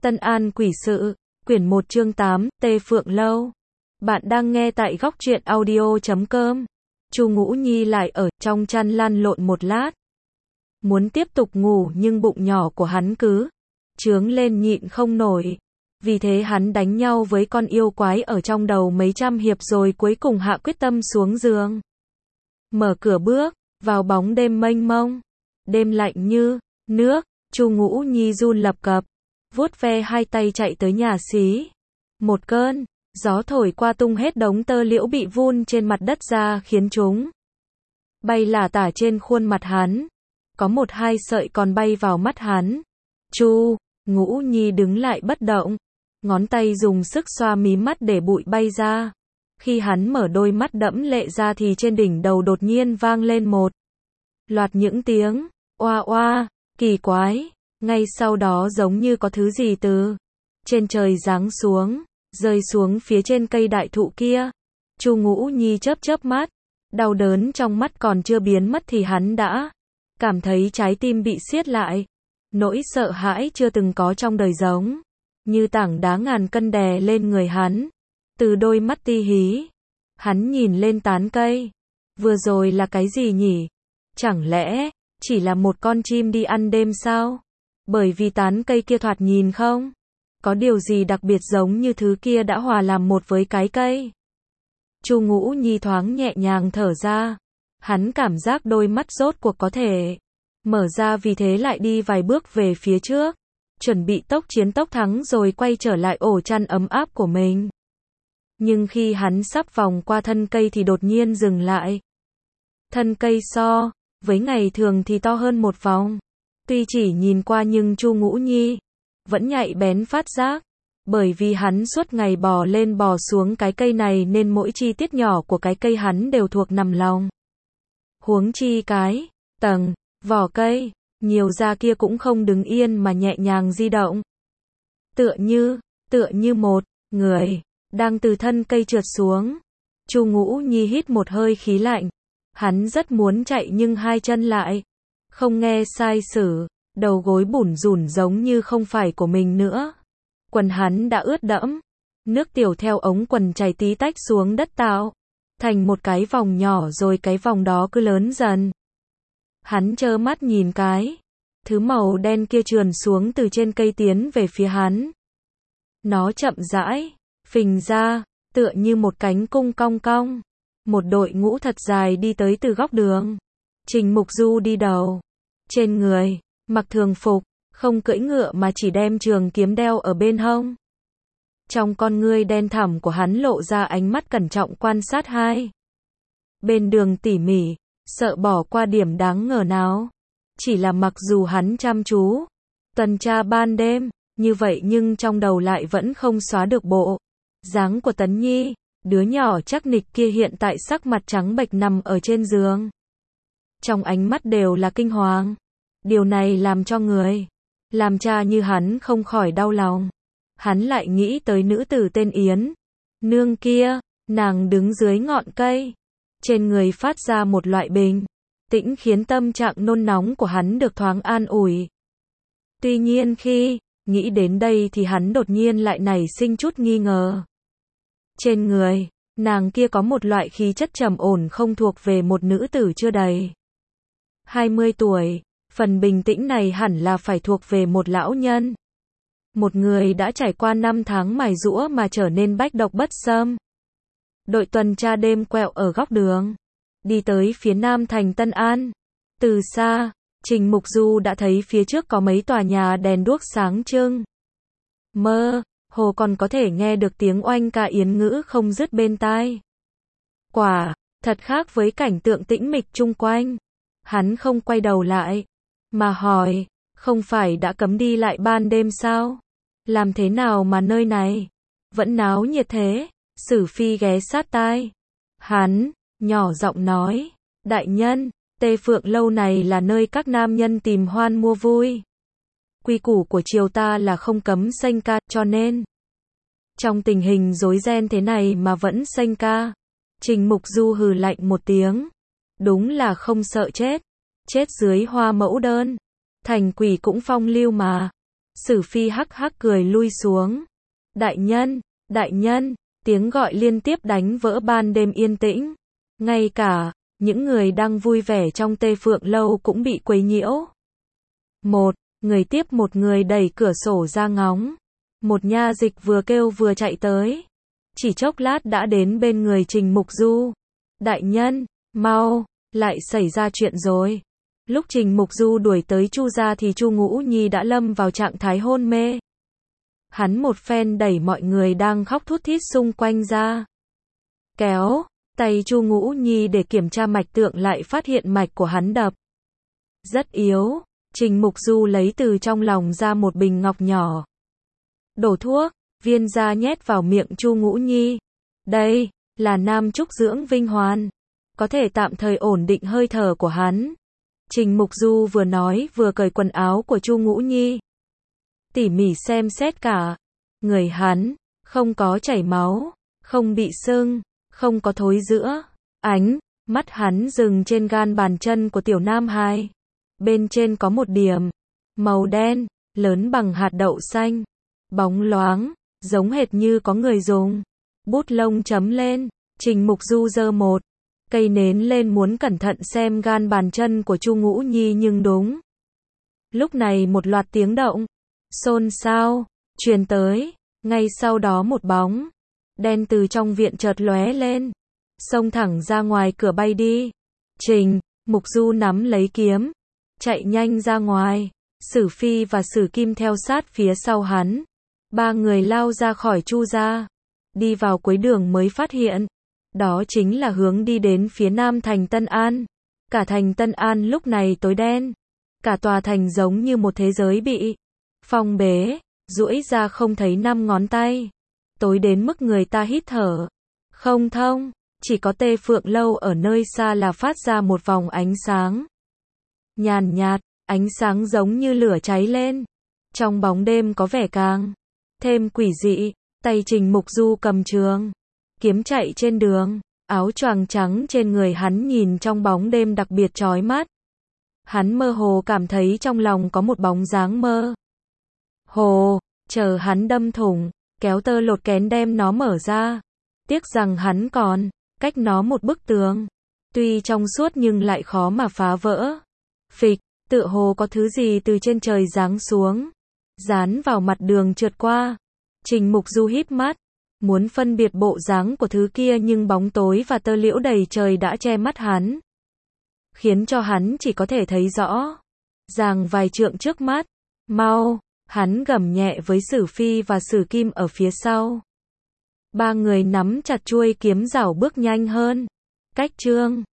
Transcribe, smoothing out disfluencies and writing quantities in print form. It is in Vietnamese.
Tân An Quỷ Sự, quyển 1 chương 8, Tê Phượng Lâu. Bạn đang nghe tại góc truyện audio.com. Chu Ngũ Nhi lại ở trong chăn lăn lộn một lát. Muốn tiếp tục ngủ nhưng bụng nhỏ của hắn cứ trướng lên nhịn không nổi. Vì thế hắn đánh nhau với con yêu quái ở trong đầu mấy trăm hiệp rồi cuối cùng hạ quyết tâm xuống giường. Mở cửa bước vào bóng đêm mênh mông. Đêm lạnh như nước, Chu Ngũ Nhi run lập cập, vuốt ve hai tay chạy tới nhà xí. Một cơn gió thổi qua tung hết đống tơ liễu bị vun trên mặt đất ra khiến chúng bay lả tả trên khuôn mặt hắn. Có một hai sợi còn bay vào mắt hắn. Chu Ngũ Nhi đứng lại bất động, ngón tay dùng sức xoa mí mắt để bụi bay ra. Khi hắn mở đôi mắt đẫm lệ ra thì trên đỉnh đầu đột nhiên vang lên một loạt những tiếng oa oa kỳ quái. Ngay sau đó giống như có thứ gì từ trên trời giáng xuống, rơi xuống phía trên cây đại thụ kia. Chu Ngũ Nhi chớp chớp mắt, đau đớn trong mắt còn chưa biến mất thì hắn đã cảm thấy trái tim bị siết lại. Nỗi sợ hãi chưa từng có trong đời giống như tảng đá ngàn cân đè lên người hắn. Từ đôi mắt ti hí, hắn nhìn lên tán cây. Vừa rồi là cái gì nhỉ? Chẳng lẽ chỉ là một con chim đi ăn đêm sao? Bởi vì tán cây kia thoạt nhìn không có điều gì đặc biệt, giống như thứ kia đã hòa làm một với cái cây. Chu Ngũ Nhi thoáng nhẹ nhàng thở ra. Hắn cảm giác đôi mắt rốt cuộc có thể mở ra, vì thế lại đi vài bước về phía trước, chuẩn bị tốc chiến tốc thắng rồi quay trở lại ổ chăn ấm áp của mình. Nhưng khi hắn sắp vòng qua thân cây thì đột nhiên dừng lại. Thân cây so với ngày thường thì to hơn một vòng. Tuy chỉ nhìn qua nhưng Chu Ngũ Nhi vẫn nhạy bén phát giác, bởi vì hắn suốt ngày bò lên bò xuống cái cây này nên mỗi chi tiết nhỏ của cái cây hắn đều thuộc nằm lòng. Huống chi cái tầng vỏ cây nhiều da kia cũng không đứng yên mà nhẹ nhàng di động. Tựa như một người đang từ thân cây trượt xuống. Chu Ngũ Nhi hít một hơi khí lạnh. Hắn rất muốn chạy nhưng hai chân lại không nghe sai sử, đầu gối bủn rủn giống như không phải của mình nữa. Quần hắn đã ướt đẫm, nước tiểu theo ống quần chảy tí tách xuống đất tạo thành một cái vòng nhỏ, rồi cái vòng đó cứ lớn dần. Hắn trơ mắt nhìn cái thứ màu đen kia trườn xuống từ trên cây tiến về phía hắn. Nó chậm rãi phình ra, tựa như một cánh cung cong cong. Một đội ngũ thật dài đi tới từ góc đường. Trình Mục Du đi đầu. Trên người mặc thường phục, không cưỡi ngựa mà chỉ đem trường kiếm đeo ở bên hông. Trong con ngươi đen thẳm của hắn lộ ra ánh mắt cẩn trọng quan sát hai bên đường tỉ mỉ, sợ bỏ qua điểm đáng ngờ nào. Chỉ là mặc dù hắn chăm chú tuần tra ban đêm như vậy nhưng trong đầu lại vẫn không xóa được bộ dáng của Tấn Nhi, đứa nhỏ chắc nịch kia hiện tại sắc mặt trắng bệch nằm ở trên giường. Trong ánh mắt đều là kinh hoàng. Điều này làm cho người làm cha như hắn không khỏi đau lòng. Hắn lại nghĩ tới nữ tử tên Yến Nương kia, nàng đứng dưới ngọn cây, trên người phát ra một loại bình tĩnh khiến tâm trạng nôn nóng của hắn được thoáng an ủi. Tuy nhiên khi nghĩ đến đây thì hắn đột nhiên lại nảy sinh chút nghi ngờ. Trên người nàng kia có một loại khí chất trầm ổn không thuộc về một nữ tử chưa đầy 20 tuổi. Phần bình tĩnh này hẳn là phải thuộc về một lão nhân. Một người đã trải qua 5 tháng mài giũa mà trở nên bách độc bất xâm. Đội tuần tra đêm quẹo ở góc đường, đi tới phía nam thành Tân An. Từ xa, Trình Mục Du đã thấy phía trước có mấy tòa nhà đèn đuốc sáng trưng. Mơ hồ còn có thể nghe được tiếng oanh ca yến ngữ không dứt bên tai. Quả thật khác với cảnh tượng tĩnh mịch chung quanh. Hắn không quay đầu lại mà hỏi, không phải đã cấm đi lại ban đêm sao? Làm thế nào mà nơi này vẫn náo nhiệt thế? Sử Phi ghé sát tai hắn, nhỏ giọng nói, đại nhân, Tê Phượng Lâu này là nơi các nam nhân tìm hoan mua vui. Quy củ của triều ta là không cấm sanh ca, cho nên trong tình hình rối ren thế này mà vẫn sanh ca. Trình Mục Du hừ lạnh một tiếng. Đúng là không sợ chết. Chết dưới hoa mẫu đơn. Thành quỷ cũng phong lưu mà. Sử Phi hắc hắc cười lui xuống. Đại nhân, tiếng gọi liên tiếp đánh vỡ ban đêm yên tĩnh. Ngay cả những người đang vui vẻ trong Tê Phượng Lâu cũng bị quấy nhiễu. Một người tiếp một người đẩy cửa sổ ra ngóng. Một nha dịch vừa kêu vừa chạy tới. Chỉ chốc lát đã đến bên người Trình Mục Du. Đại nhân, mau, lại xảy ra chuyện rồi. Lúc Trình Mục Du đuổi tới Chu gia thì Chu Ngũ Nhi đã lâm vào trạng thái hôn mê. Hắn một phen đẩy mọi người đang khóc thút thít xung quanh ra. Kéo tay Chu Ngũ Nhi để kiểm tra mạch tượng lại phát hiện mạch của hắn đập rất yếu. Trình Mục Du lấy từ trong lòng ra một bình ngọc nhỏ. Đổ thuốc, viên ra nhét vào miệng Chu Ngũ Nhi. Đây là nam trúc dưỡng vinh hoàn, có thể tạm thời ổn định hơi thở của hắn. Trình Mục Du vừa nói vừa cởi quần áo của Chu Ngũ Nhi. Tỉ mỉ xem xét cả người hắn, không có chảy máu, không bị sưng, không có thối rữa. Ánh mắt hắn dừng trên gan bàn chân của tiểu nam hài. Bên trên có một điểm màu đen, lớn bằng hạt đậu xanh, bóng loáng, giống hệt như có người dùng bút lông chấm lên. Trình Mục Du giơ một cây nến lên muốn cẩn thận xem gan bàn chân của Chu Ngũ Nhi nhưng đúng lúc này một loạt tiếng động xôn xao truyền tới. Ngay sau đó một bóng đen từ trong viện chợt lóe lên, xông thẳng ra ngoài cửa bay đi. Trình Mục Du nắm lấy kiếm, chạy nhanh ra ngoài. Sử Phi và Sử Kim theo sát phía sau hắn. Ba người lao ra khỏi Chu gia, đi vào cuối đường mới phát hiện đó chính là hướng đi đến phía nam thành Tân An. Cả thành Tân An lúc này tối đen, cả tòa thành giống như một thế giới bị phong bế, duỗi ra không thấy năm ngón tay, tối đến mức người ta hít thở không thông. Chỉ có Tê Phượng Lâu ở nơi xa là phát ra một vòng ánh sáng nhàn nhạt, ánh sáng giống như lửa cháy lên. Trong bóng đêm có vẻ càng thêm quỷ dị. Tay Trình Mục Du cầm trường kiếm chạy trên đường, áo choàng trắng trên người hắn nhìn trong bóng đêm đặc biệt chói mắt. Hắn mơ hồ cảm thấy trong lòng có một bóng dáng mơ hồ chờ hắn đâm thủng, kéo tơ lột kén đem nó mở ra. Tiếc rằng hắn còn cách nó một bức tường, tuy trong suốt nhưng lại khó mà phá vỡ. Phịch, tựa hồ có thứ gì từ trên trời giáng xuống, dán vào mặt đường trượt qua. Trình Mục Du híp mắt, muốn phân biệt bộ dáng của thứ kia nhưng bóng tối và tơ liễu đầy trời đã che mắt hắn, khiến cho hắn chỉ có thể thấy rõ ràng vài trượng trước mắt. Mau, hắn gầm nhẹ với Sử Phi và Sử Kim ở phía sau. Ba người nắm chặt chuôi kiếm rảo bước nhanh hơn. Cách chương